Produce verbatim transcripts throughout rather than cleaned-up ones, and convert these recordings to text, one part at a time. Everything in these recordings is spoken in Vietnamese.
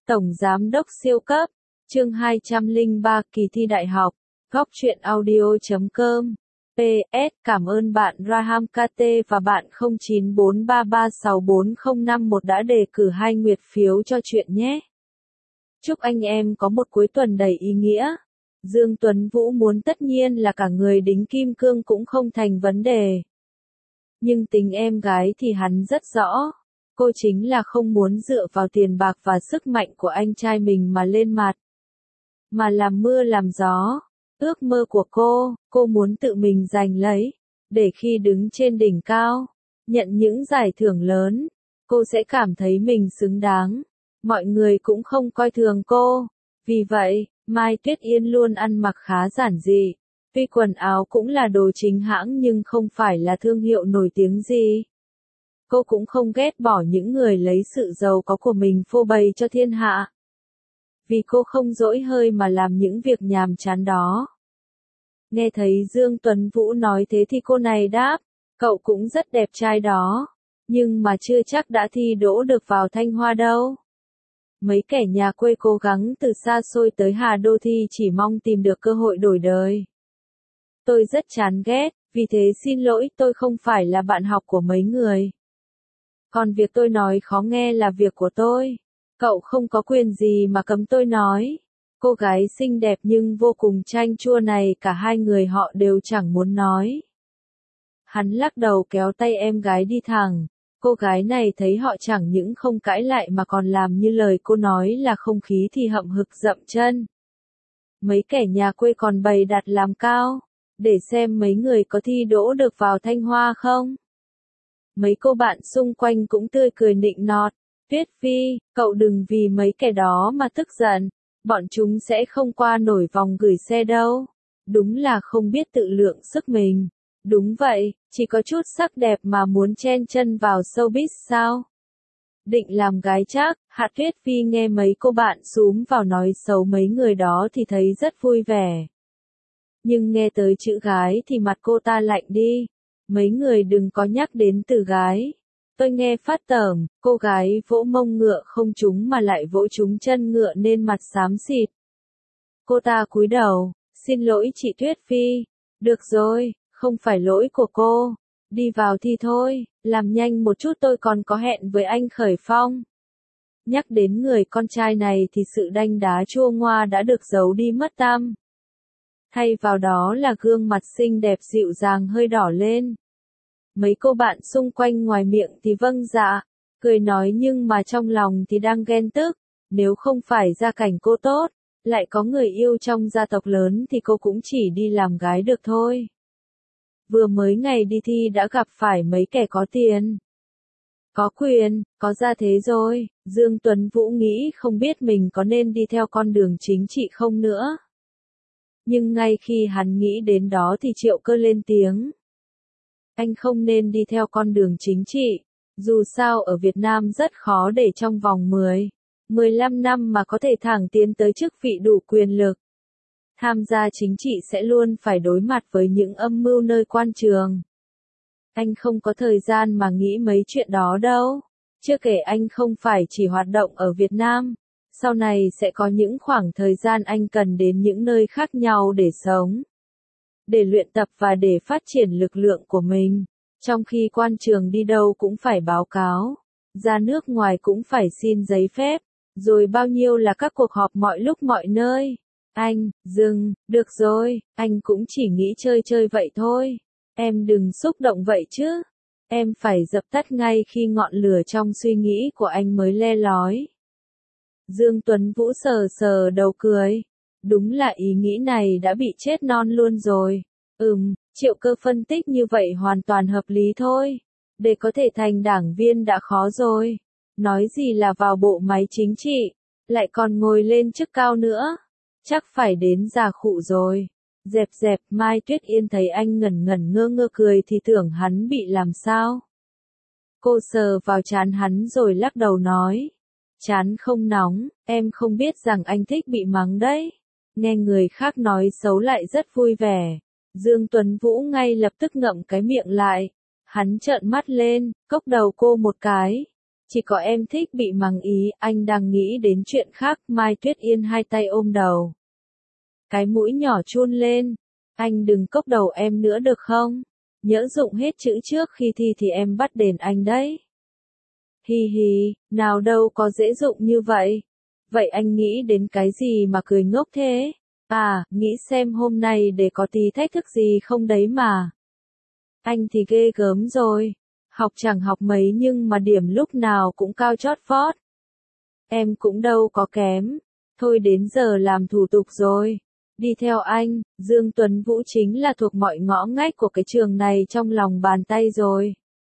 Tổng Giám đốc siêu cấp, chương hai trăm lẻ ba kỳ thi đại học, góc truyện audio chấm com. pê ét Cảm ơn bạn Raham ca tê và bạn không chín bốn ba ba sáu bốn không năm một đã đề cử hai nguyệt phiếu cho chuyện nhé. Chúc anh em có một cuối tuần đầy ý nghĩa. Dương Tuấn Vũ muốn tất nhiên là cả người đính kim cương cũng không thành vấn đề. Nhưng tính em gái thì hắn rất rõ. Cô chính là không muốn dựa vào tiền bạc và sức mạnh của anh trai mình mà lên mặt. Mà làm mưa làm gió. Ước mơ của cô, cô muốn tự mình giành lấy. Để khi đứng trên đỉnh cao, nhận những giải thưởng lớn, cô sẽ cảm thấy mình xứng đáng. Mọi người cũng không coi thường cô. Vì vậy, Mai Tuyết Yên luôn ăn mặc khá giản dị. Tuy quần áo cũng là đồ chính hãng nhưng không phải là thương hiệu nổi tiếng gì. Cô cũng không ghét bỏ những người lấy sự giàu có của mình phô bày cho thiên hạ. Vì cô không dỗi hơi mà làm những việc nhàm chán đó. Nghe thấy Dương Tuấn Vũ nói thế thì cô này đáp, cậu cũng rất đẹp trai đó, nhưng mà chưa chắc đã thi đỗ được vào Thanh Hoa đâu. Mấy kẻ nhà quê cố gắng từ xa xôi tới Hà Đô thi chỉ mong tìm được cơ hội đổi đời. Tôi rất chán ghét, vì thế xin lỗi tôi không phải là bạn học của mấy người. Còn việc tôi nói khó nghe là việc của tôi. Cậu không có quyền gì mà cấm tôi nói. Cô gái xinh đẹp nhưng vô cùng chanh chua này cả hai người họ đều chẳng muốn nói. Hắn lắc đầu kéo tay em gái đi thẳng. Cô gái này thấy họ chẳng những không cãi lại mà còn làm như lời cô nói là không khí thì hậm hực dậm chân. Mấy kẻ nhà quê còn bày đặt làm cao, để xem mấy người có thi đỗ được vào Thanh Hoa không. Mấy cô bạn xung quanh cũng tươi cười nịnh nọt. Tuyết Phi, cậu đừng vì mấy kẻ đó mà tức giận. Bọn chúng sẽ không qua nổi vòng gửi xe đâu. Đúng là không biết tự lượng sức mình. Đúng vậy, chỉ có chút sắc đẹp mà muốn chen chân vào showbiz sao? Định làm gái chắc, Hạ Tuyết Phi nghe mấy cô bạn xúm vào nói xấu mấy người đó thì thấy rất vui vẻ. Nhưng nghe tới chữ gái thì mặt cô ta lạnh đi. Mấy người đừng có nhắc đến từ gái. Tôi nghe phát tởm, cô gái vỗ mông ngựa không trúng mà lại vỗ trúng chân ngựa nên mặt xám xịt. Cô ta cúi đầu, xin lỗi chị Tuyết Phi. Được rồi, không phải lỗi của cô. Đi vào thi thôi, làm nhanh một chút tôi còn có hẹn với anh Khởi Phong. Nhắc đến người con trai này thì sự đanh đá chua ngoa đã được giấu đi mất tăm. Thay vào đó là gương mặt xinh đẹp dịu dàng hơi đỏ lên. Mấy cô bạn xung quanh ngoài miệng thì vâng dạ, cười nói nhưng mà trong lòng thì đang ghen tức. Nếu không phải gia cảnh cô tốt, lại có người yêu trong gia tộc lớn thì cô cũng chỉ đi làm gái được thôi. Vừa mới ngày đi thi đã gặp phải mấy kẻ có tiền, có quyền, có gia thế rồi. Dương Tuấn Vũ nghĩ không biết mình có nên đi theo con đường chính trị không nữa. Nhưng ngay khi hắn nghĩ đến đó thì Triệu Cơ lên tiếng. Anh không nên đi theo con đường chính trị. Dù sao ở Việt Nam rất khó để trong vòng mười, mười lăm năm mà có thể thẳng tiến tới chức vị đủ quyền lực. Tham gia chính trị sẽ luôn phải đối mặt với những âm mưu nơi quan trường. Anh không có thời gian mà nghĩ mấy chuyện đó đâu. Chưa kể anh không phải chỉ hoạt động ở Việt Nam. Sau này sẽ có những khoảng thời gian anh cần đến những nơi khác nhau để sống. Để luyện tập và để phát triển lực lượng của mình. Trong khi quan trường đi đâu cũng phải báo cáo. Ra nước ngoài cũng phải xin giấy phép. Rồi bao nhiêu là các cuộc họp mọi lúc mọi nơi. Anh, dừng, được rồi, anh cũng chỉ nghĩ chơi chơi vậy thôi. Em đừng xúc động vậy chứ. Em phải dập tắt ngay khi ngọn lửa trong suy nghĩ của anh mới le lói. Dương Tuấn Vũ sờ sờ đầu cười. Đúng là ý nghĩ này đã bị chết non luôn rồi. Ừm, Triệu Cơ phân tích như vậy hoàn toàn hợp lý thôi. Để có thể thành đảng viên đã khó rồi. Nói gì là vào bộ máy chính trị, lại còn ngồi lên chức cao nữa. Chắc phải đến già khụ rồi. Dẹp dẹp, Mai Tuyết Yên thấy anh ngẩn ngẩn ngơ ngơ cười thì tưởng hắn bị làm sao. Cô sờ vào trán hắn rồi lắc đầu nói. Trán không nóng, em không biết rằng anh thích bị mắng đấy. Nghe người khác nói xấu lại rất vui vẻ. Dương Tuấn Vũ ngay lập tức ngậm cái miệng lại. Hắn trợn mắt lên, cốc đầu cô một cái. Chỉ có em thích bị mắng ý, anh đang nghĩ đến chuyện khác. Mai Tuyết Yên hai tay ôm đầu. Cái mũi nhỏ chun lên. Anh đừng cốc đầu em nữa được không? Nhỡ dụng hết chữ trước khi thi thì em bắt đền anh đấy. Hi hi, nào đâu có dễ dụng như vậy. Vậy anh nghĩ đến cái gì mà cười ngốc thế? À, nghĩ xem hôm nay để có tí thách thức gì không đấy mà. Anh thì ghê gớm rồi. Học chẳng học mấy nhưng mà điểm lúc nào cũng cao chót vót. Em cũng đâu có kém. Thôi đến giờ làm thủ tục rồi. Đi theo anh, Dương Tuấn Vũ chính là thuộc mọi ngõ ngách của cái trường này trong lòng bàn tay rồi.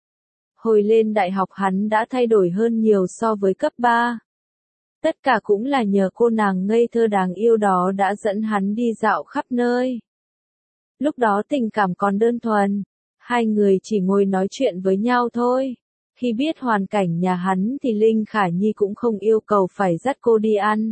Hồi lên đại học hắn đã thay đổi hơn nhiều so với cấp ba. Tất cả cũng là nhờ cô nàng ngây thơ đáng yêu đó đã dẫn hắn đi dạo khắp nơi. Lúc đó tình cảm còn đơn thuần, hai người chỉ ngồi nói chuyện với nhau thôi. Khi biết hoàn cảnh nhà hắn thì Linh Khả Nhi cũng không yêu cầu phải dắt cô đi ăn,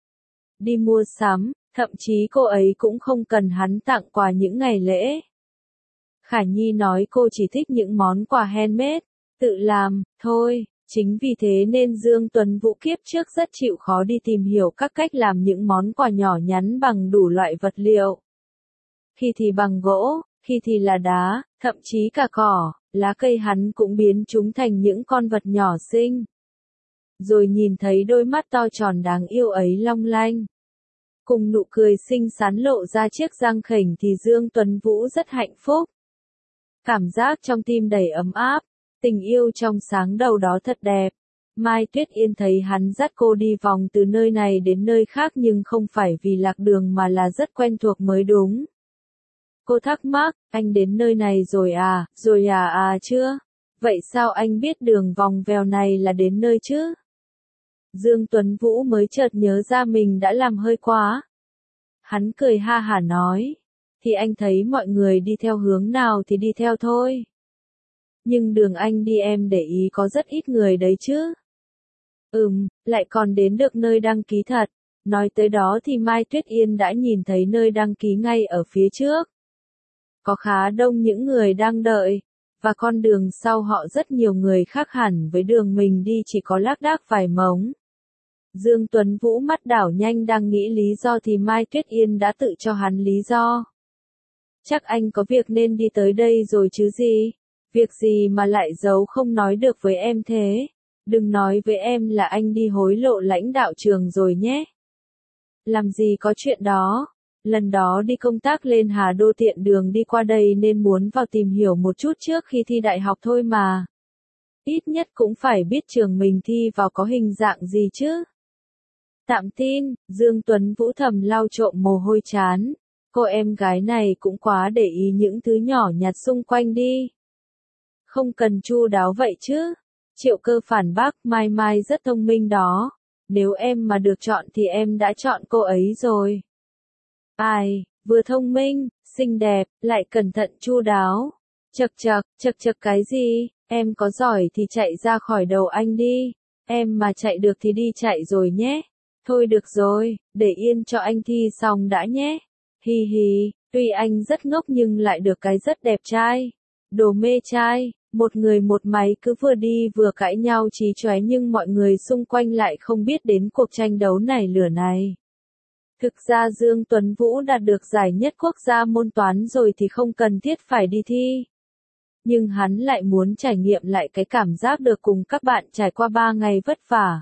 đi mua sắm, thậm chí cô ấy cũng không cần hắn tặng quà những ngày lễ. Khả Nhi nói cô chỉ thích những món quà handmade, tự làm, thôi. Chính vì thế nên Dương Tuấn Vũ kiếp trước rất chịu khó đi tìm hiểu các cách làm những món quà nhỏ nhắn bằng đủ loại vật liệu. Khi thì bằng gỗ, khi thì là đá, thậm chí cả cỏ, lá cây hắn cũng biến chúng thành những con vật nhỏ xinh. Rồi nhìn thấy đôi mắt to tròn đáng yêu ấy long lanh, cùng nụ cười xinh xắn lộ ra chiếc răng khểnh thì Dương Tuấn Vũ rất hạnh phúc. Cảm giác trong tim đầy ấm áp. Tình yêu trong sáng đầu đó thật đẹp. Mai Tuyết Yên thấy hắn dắt cô đi vòng từ nơi này đến nơi khác nhưng không phải vì lạc đường mà là rất quen thuộc mới đúng. Cô thắc mắc, anh đến nơi này rồi à, rồi à à chưa? Vậy sao anh biết đường vòng vèo này là đến nơi chứ? Dương Tuấn Vũ mới chợt nhớ ra mình đã làm hơi quá. Hắn cười ha hả nói, thì anh thấy mọi người đi theo hướng nào thì đi theo thôi. Nhưng đường anh đi em để ý có rất ít người đấy chứ. Ừm, lại còn đến được nơi đăng ký thật. Nói tới đó thì Mai Tuyết Yên đã nhìn thấy nơi đăng ký ngay ở phía trước. Có khá đông những người đang đợi, và con đường sau họ rất nhiều người khác hẳn với đường mình đi chỉ có lác đác vài mống. Dương Tuấn Vũ mắt đảo nhanh đang nghĩ lý do thì Mai Tuyết Yên đã tự cho hắn lý do. Chắc anh có việc nên đi tới đây rồi chứ gì? Việc gì mà lại giấu không nói được với em thế? Đừng nói với em là anh đi hối lộ lãnh đạo trường rồi nhé. Làm gì có chuyện đó. Lần đó đi công tác lên Hà Đô tiện đường đi qua đây nên muốn vào tìm hiểu một chút trước khi thi đại học thôi mà. Ít nhất cũng phải biết trường mình thi vào có hình dạng gì chứ. Tạm tin, Dương Tuấn Vũ thầm lau trộm mồ hôi trán. Cô em gái này cũng quá để ý những thứ nhỏ nhặt xung quanh đi. Không cần chu đáo vậy chứ. Triệu Cơ phản bác, Mai Mai rất thông minh đó. Nếu em mà được chọn thì em đã chọn cô ấy rồi. Ai, vừa thông minh, xinh đẹp, lại cẩn thận chu đáo. Chật chật, chật chật cái gì, em có giỏi thì chạy ra khỏi đầu anh đi. Em mà chạy được thì đi chạy rồi nhé. Thôi được rồi, để yên cho anh thi xong đã nhé. Hi hi, tuy anh rất ngốc nhưng lại được cái rất đẹp trai. Đồ mê trai. Một người một máy cứ vừa đi vừa cãi nhau chí chóe nhưng mọi người xung quanh lại không biết đến cuộc tranh đấu này lửa này. Thực ra Dương Tuấn Vũ đạt được giải nhất quốc gia môn toán rồi thì không cần thiết phải đi thi. Nhưng hắn lại muốn trải nghiệm lại cái cảm giác được cùng các bạn trải qua ba ngày vất vả.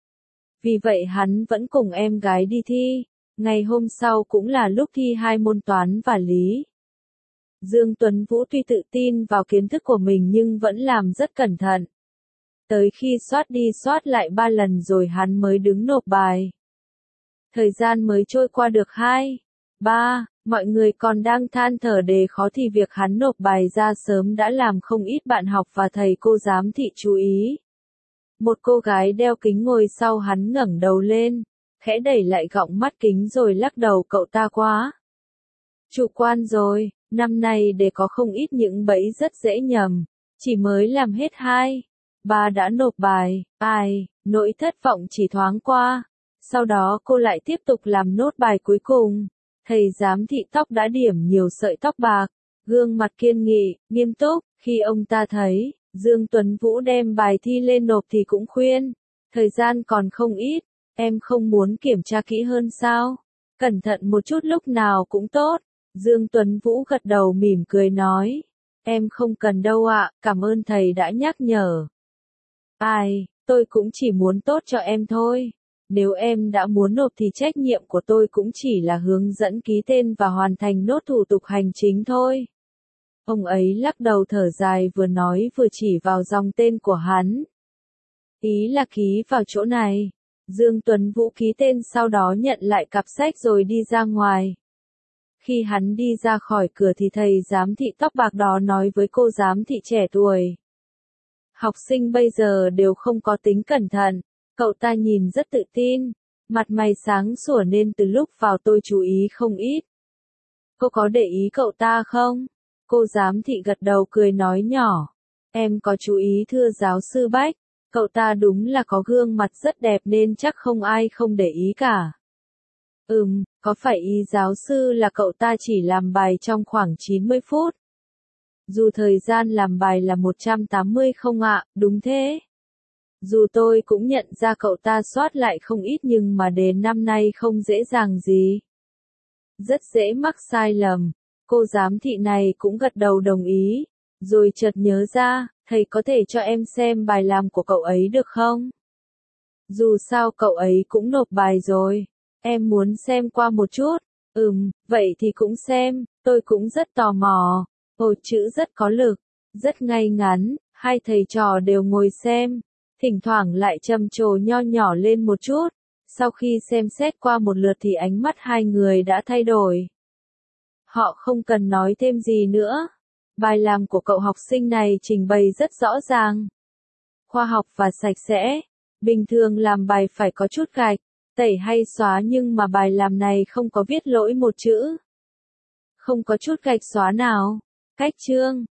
Vì vậy hắn vẫn cùng em gái đi thi. Ngày hôm sau cũng là lúc thi hai môn toán và lý. Dương Tuấn Vũ tuy tự tin vào kiến thức của mình nhưng vẫn làm rất cẩn thận. Tới khi soát đi soát lại ba lần rồi hắn mới đứng nộp bài. Thời gian mới trôi qua được hai, ba, mọi người còn đang than thở đề khó thì việc hắn nộp bài ra sớm đã làm không ít bạn học và thầy cô giám thị chú ý. Một cô gái đeo kính ngồi sau hắn ngẩng đầu lên, khẽ đẩy lại gọng mắt kính rồi lắc đầu, cậu ta quá chủ quan rồi. Năm nay để có không ít những bẫy rất dễ nhầm. Chỉ mới làm hết hai, ba đã nộp bài. Ai, nỗi thất vọng chỉ thoáng qua. Sau đó cô lại tiếp tục làm nốt bài cuối cùng. Thầy giám thị tóc đã điểm nhiều sợi tóc bạc. Gương mặt kiên nghị, nghiêm túc. Khi ông ta thấy Dương Tuấn Vũ đem bài thi lên nộp thì cũng khuyên, thời gian còn không ít, em không muốn kiểm tra kỹ hơn sao? Cẩn thận một chút lúc nào cũng tốt. Dương Tuấn Vũ gật đầu mỉm cười nói, em không cần đâu ạ, cảm ơn thầy đã nhắc nhở. Ai, tôi cũng chỉ muốn tốt cho em thôi. Nếu em đã muốn nộp thì trách nhiệm của tôi cũng chỉ là hướng dẫn ký tên và hoàn thành nốt thủ tục hành chính thôi. Ông ấy lắc đầu thở dài vừa nói vừa chỉ vào dòng tên của hắn. Ý là ký vào chỗ này. Dương Tuấn Vũ ký tên sau đó nhận lại cặp sách rồi đi ra ngoài. Khi hắn đi ra khỏi cửa thì thầy giám thị tóc bạc đó nói với cô giám thị trẻ tuổi. Học sinh bây giờ đều không có tính cẩn thận, cậu ta nhìn rất tự tin, mặt mày sáng sủa nên từ lúc vào tôi chú ý không ít. Cô có để ý cậu ta không? Cô giám thị gật đầu cười nói nhỏ. Em có chú ý thưa giáo sư Bách, cậu ta đúng là có gương mặt rất đẹp nên chắc không ai không để ý cả. Ừm, có phải ý giáo sư là cậu ta chỉ làm bài trong khoảng chín mươi phút? Dù thời gian làm bài là một trăm tám mươi không ạ, đúng thế. Dù tôi cũng nhận ra cậu ta soát lại không ít nhưng mà đề năm nay không dễ dàng gì. Rất dễ mắc sai lầm. Cô giám thị này cũng gật đầu đồng ý, rồi chợt nhớ ra, thầy có thể cho em xem bài làm của cậu ấy được không? Dù sao cậu ấy cũng nộp bài rồi, em muốn xem qua một chút. Ừm, vậy thì cũng xem, tôi cũng rất tò mò. Ồ, chữ rất có lực, rất ngay ngắn, hai thầy trò đều ngồi xem, thỉnh thoảng lại trầm trồ nho nhỏ lên một chút. Sau khi xem xét qua một lượt thì ánh mắt hai người đã thay đổi. Họ không cần nói thêm gì nữa. Bài làm của cậu học sinh này trình bày rất rõ ràng, khoa học và sạch sẽ. Bình thường làm bài phải có chút gạch, tẩy hay xóa nhưng mà bài làm này không có viết lỗi một chữ. Không có chút gạch xóa nào. Cách chương